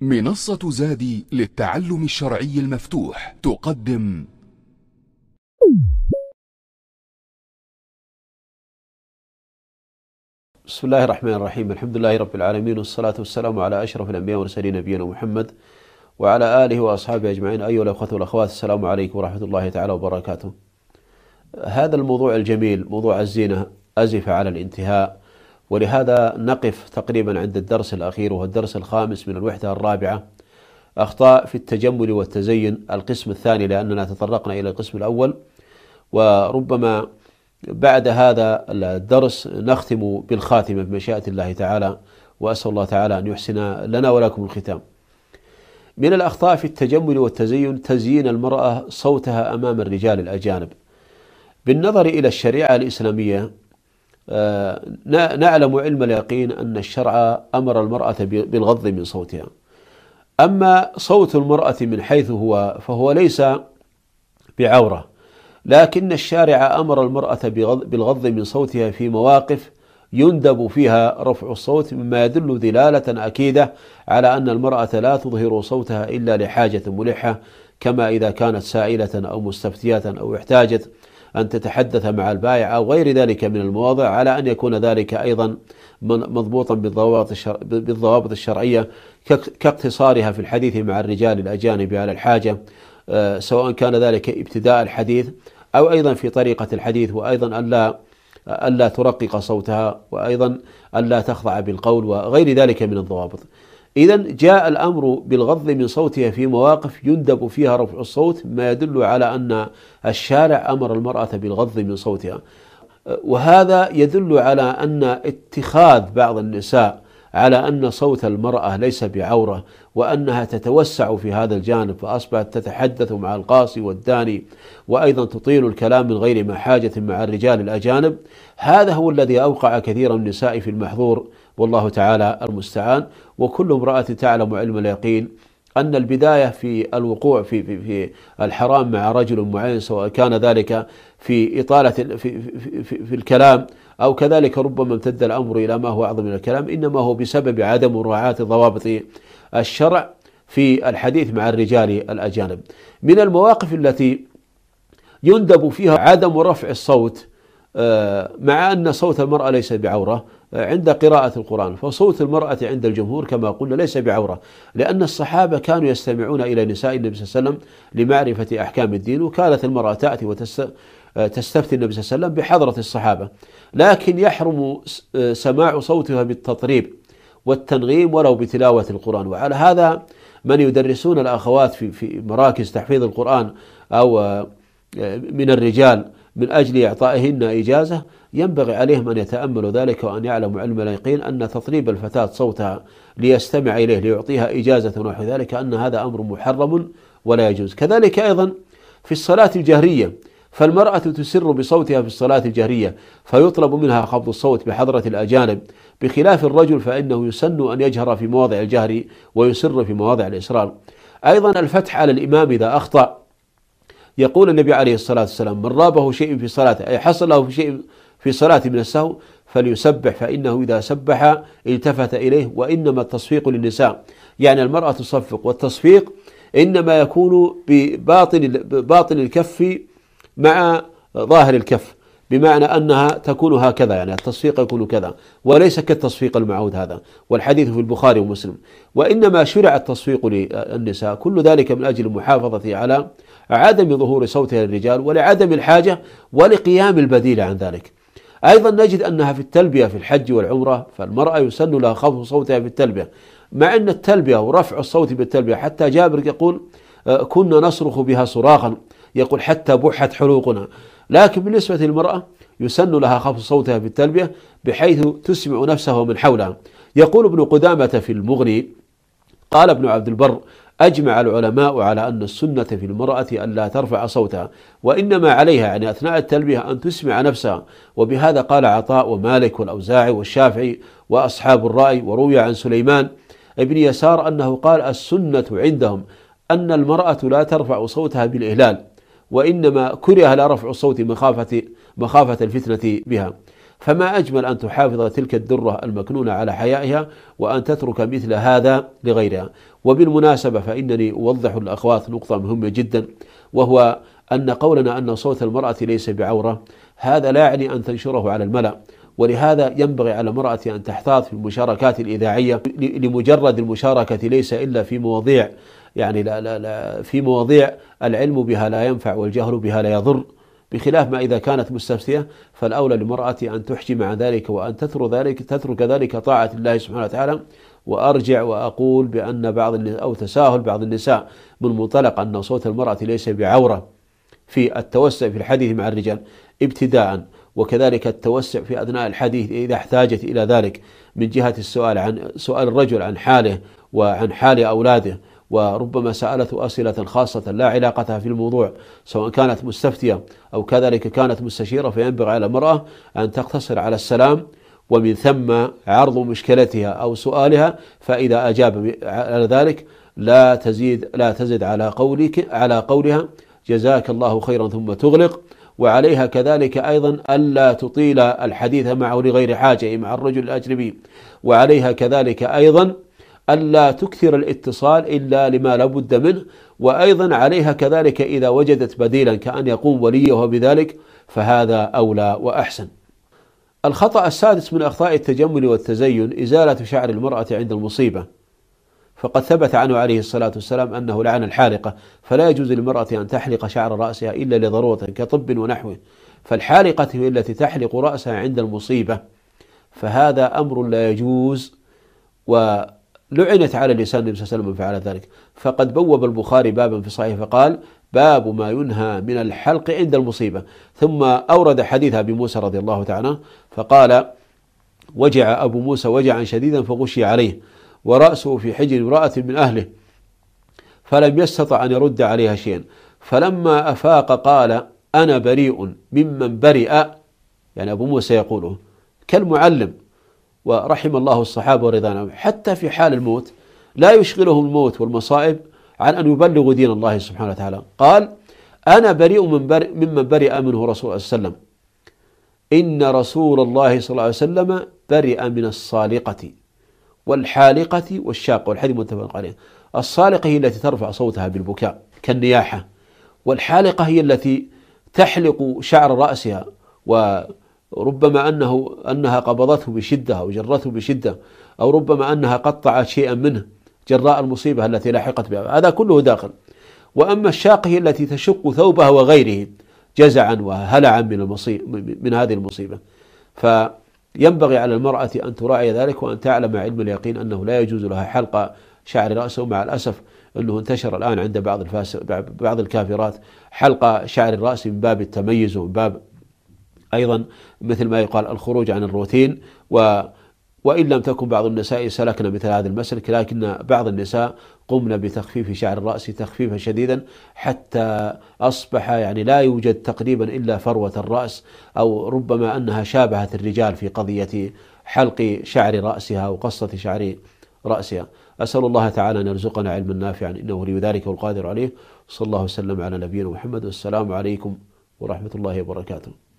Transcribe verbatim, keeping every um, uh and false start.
منصة زادي للتعلم الشرعي المفتوح تقدم بسم الله الرحمن الرحيم. الحمد لله رب العالمين، والصلاة والسلام على أشرف الأنبياء والمرسلين نبينا محمد وعلى آله وأصحابه أجمعين. أيها الأخوة والأخوات، السلام عليكم ورحمة الله تعالى وبركاته. هذا الموضوع الجميل، موضوع الزينة، أزف على الانتهاء، ولهذا نقف تقريبا عند الدرس الأخير وهو الدرس الخامس من الوحدة الرابعة، أخطاء في التجمل والتزين، القسم الثاني، لأننا تطرقنا إلى القسم الأول، وربما بعد هذا الدرس نختم بالخاتمة بمشيئة الله تعالى، وأسأل الله تعالى أن يحسن لنا ولكم الختام. من الأخطاء في التجمل والتزين تزيين المرأة صوتها أمام الرجال الأجانب. بالنظر إلى الشريعة الإسلامية نعلم علم اليقين أن الشرع أمر المرأة بالغض من صوتها. أما صوت المرأة من حيث هو فهو ليس بعورة، لكن الشارع أمر المرأة بالغض من صوتها في مواقف يندب فيها رفع الصوت، مما يدل دلالة أكيدة على أن المرأة لا تظهر صوتها إلا لحاجة ملحة، كما إذا كانت سائلة أو مستفتية أو احتاجت أن تتحدث مع البائع أو غير ذلك من المواضع، على أن يكون ذلك أيضا مضبوطا بالضوابط الشرعية، كاقتصارها في الحديث مع الرجال الأجانب على الحاجة، سواء كان ذلك ابتداء الحديث أو أيضا في طريقة الحديث، وأيضا ألا ألا ترقق صوتها، وأيضا ألا تخضع بالقول وغير ذلك من الضوابط. إذن جاء الأمر بالغض من صوتها في مواقف يندب فيها رفع الصوت، ما يدل على أن الشارع أمر المرأة بالغض من صوتها، وهذا يدل على أن اتخاذ بعض النساء على أن صوت المرأة ليس بعورة، وأنها تتوسع في هذا الجانب، فأصبحت تتحدث مع القاصي والداني، وأيضا تطيل الكلام من غير ما حاجة مع الرجال الأجانب. هذا هو الذي أوقع كثير من النساء في المحظور، والله تعالى المستعان. وكل امرأة تعلم علم اليقين أن البداية في الوقوع في, في, في الحرام مع رجل معين، سواء كان ذلك في إطالة في, في, في, في الكلام أو كذلك ربما امتد الأمر إلى ما هو أعظم من الكلام، إنما هو بسبب عدم مراعاة ضوابط الشرع في الحديث مع الرجال الأجانب. من المواقف التي يندب فيها عدم رفع الصوت مع أن صوت المرأة ليس بعورة عند قراءة القرآن، فصوت المرأة عند الجمهور كما قلنا ليس بعورة، لأن الصحابة كانوا يستمعون إلى نساء النبي صلى الله عليه وسلم لمعرفة أحكام الدين، وكانت المرأة تأتي وتستفتي النبي صلى الله عليه وسلم بحضرة الصحابة، لكن يحرم سماع صوتها بالتطريب والتنغيم ولو بتلاوة القرآن. وعلى هذا من يدرسون الأخوات في في مراكز تحفيظ القرآن أو من الرجال من أجل إعطائهن إجازة، ينبغي عليهم أن يتأملوا ذلك، وأن يعلموا علم اليقين أن تطريب الفتاة صوتها ليستمع إليه ليعطيها إجازة ونحو ذلك أن هذا أمر محرم ولا يجوز. كذلك أيضا في الصلاة الجهرية، فالمرأة تسر بصوتها في الصلاة الجهرية فيطلب منها خفض الصوت بحضرة الأجانب، بخلاف الرجل فإنه يسن أن يجهر في مواضع الجهر ويسر في مواضع الإسرار. أيضا الفتح على الإمام إذا أخطأ، يقول النبي عليه الصلاة والسلام: من رابه شيء في صلاته، أي حصل له في شيء في صلاة من السهو، فليسبح، فإنه إذا سبح التفت إليه. وإنما التصفيق للنساء، يعني المرأة تصفق، والتصفيق إنما يكون بباطن باطن الكف مع ظاهر الكف، بمعنى أنها تكون هكذا، يعني التصفيق يكون كذا، وليس كالتصفيق المعهود هذا، والحديث في البخاري ومسلم. وإنما شرع التصفيق للنساء، كل ذلك من أجل المحافظة على عدم ظهور صوتها للرجال، ولعدم الحاجة، ولقيام البديل عن ذلك. أيضا نجد أنها في التلبية في الحج والعمرة، فالمرأة يسن لها خفض صوتها في التلبية، مع أن التلبية ورفع الصوت بالتلبية، حتى جابر يقول: كنا نصرخ بها صراخا، يقول حتى بحت حلوقنا. لكن بالنسبة للمرأة يسن لها خفض صوتها في التلبية بحيث تسمع نفسها ومن حولها. يقول ابن قدامة في المغني: قال ابن عبد البر: أجمع العلماء على أن السنة في المرأة أن لا ترفع صوتها، وإنما عليها يعني أثناء التلبية أن تسمع نفسها. وبهذا قال عطاء ومالك والأوزاعي والشافعي وأصحاب الرأي. وروي عن سليمان ابن يسار أنه قال: السنة عندهم أن المرأة لا ترفع صوتها بالإهلال، وإنما كره لها رفع الصوت مخافة مخافة الفتنة بها. فما أجمل أن تحافظ تلك الدرة المكنونة على حيائها وأن تترك مثل هذا لغيرها. وبالمناسبة فإنني أوضح للأخوات نقطة مهمة جدا، وهو أن قولنا أن صوت المرأة ليس بعورة هذا لا يعني أن تنشره على الملأ، ولهذا ينبغي على المرأة أن تحتاط في المشاركات الإذاعية لمجرد المشاركة، ليس إلا في مواضيع يعني لا لا لا في مواضيع العلم بها لا ينفع والجهل بها لا يضر، بخلاف ما إذا كانت مستفتية فالأولى للمرأة أن تحجم عن ذلك وأن تترك ذلك تترك ذلك طاعة الله سبحانه وتعالى. وأرجع وأقول بأن بعض أو تساهل بعض النساء من منطلق أن صوت المرأة ليس بعورة في التوسع في الحديث مع الرجال ابتداء، وكذلك التوسع في أثناء الحديث إذا احتاجت إلى ذلك من جهة السؤال عن سؤال الرجل عن حاله وعن حال أولاده، وربما سألته أسئلة خاصة لا علاقتها في الموضوع سواء كانت مستفتية أو كذلك كانت مستشيرة، فينبغي على المرأة أن تقتصر على السلام ومن ثم عرض مشكلتها أو سؤالها، فإذا أجاب على ذلك لا تزيد لا تزد على قولك على قولها جزاك الله خيرا ثم تغلق. وعليها كذلك أيضا ألا تطيل الحديث معه لغير حاجة مع الرجل الأجنبي، وعليها كذلك أيضا ألا تكثر الاتصال إلا لما لا بد منه، وأيضا عليها كذلك إذا وجدت بديلا كأن يقوم وليه بذلك فهذا أولى وأحسن. الخطأ السادس من أخطاء التجمل والتزين إزالة شعر المرأة عند المصيبة، فقد ثبت عنه عليه الصلاة والسلام أنه لعن الحالقة، فلا يجوز للمرأة أن تحلق شعر رأسها إلا لضرورة كطب ونحوه، فالحالقة هي التي تحلق رأسها عند المصيبة، فهذا أمر لا يجوز، ولعنت على لسان النبي صلى الله عليه وسلم من فعل ذلك. فقد بوب البخاري بابا في صحيح فقال باب ما ينهى من الحلق عند المصيبة، ثم أورد حديث أبي موسى رضي الله تعالى فقال وجع أبو موسى وجعا شديدا فغشي عليه ورأسه في حجر امرأة من أهله فلم يستطع أن يرد عليها شيئا، فلما أفاق قال أنا بريء ممن برئ، يعني أبو موسى يقوله كالمعلم. ورحم الله الصحابة ورضوان عنهم حتى في حال الموت لا يشغلهم الموت والمصائب عن أن يبلغوا دين الله سبحانه وتعالى. قال أنا بريء من برئ ممن برئ منه رسول الله صلى الله عليه وسلم، إن رسول الله صلى الله عليه وسلم برئ من الصالقة والحالقة والشاقة، والحديث متفق عليه. الصالقة هي التي ترفع صوتها بالبكاء كالنياحة، والحالقة هي التي تحلق شعر رأسها وربما أنه أنها قبضته بشدة أو جرته بشدة، أو ربما أنها قطعت شيئا منه جراء المصيبة التي لاحقت بها، هذا كله داخل. وأما الشاقة هي التي تشق ثوبها وغيره جزعا وهلعا من المصيبة من هذه المصيبة. فينبغي على المرأة أن تراعي ذلك وأن تعلم علم اليقين أنه لا يجوز لها حلق شعر رأسه. مع الأسف أنه انتشر الآن عند بعض الفاس بعض الكافرات حلق شعر الرأس من باب التميز ومن باب أيضا مثل ما يقال الخروج عن الروتين. و وإن لم تكن بعض النساء سلكنا مثل هذا المسلك، لكن بعض النساء قمنا بتخفيف شعر الرأس تخفيفا شديدا حتى أصبح يعني لا يوجد تقريبا إلا فروة الرأس، أو ربما أنها شابهت الرجال في قضية حلق شعر رأسها وقصة شعر رأسها. أسأل الله تعالى أن يرزقنا علما نافعا إنه ولي ذلك والقادر عليه. صلى الله وسلم على نبينا محمد، والسلام عليكم ورحمة الله وبركاته.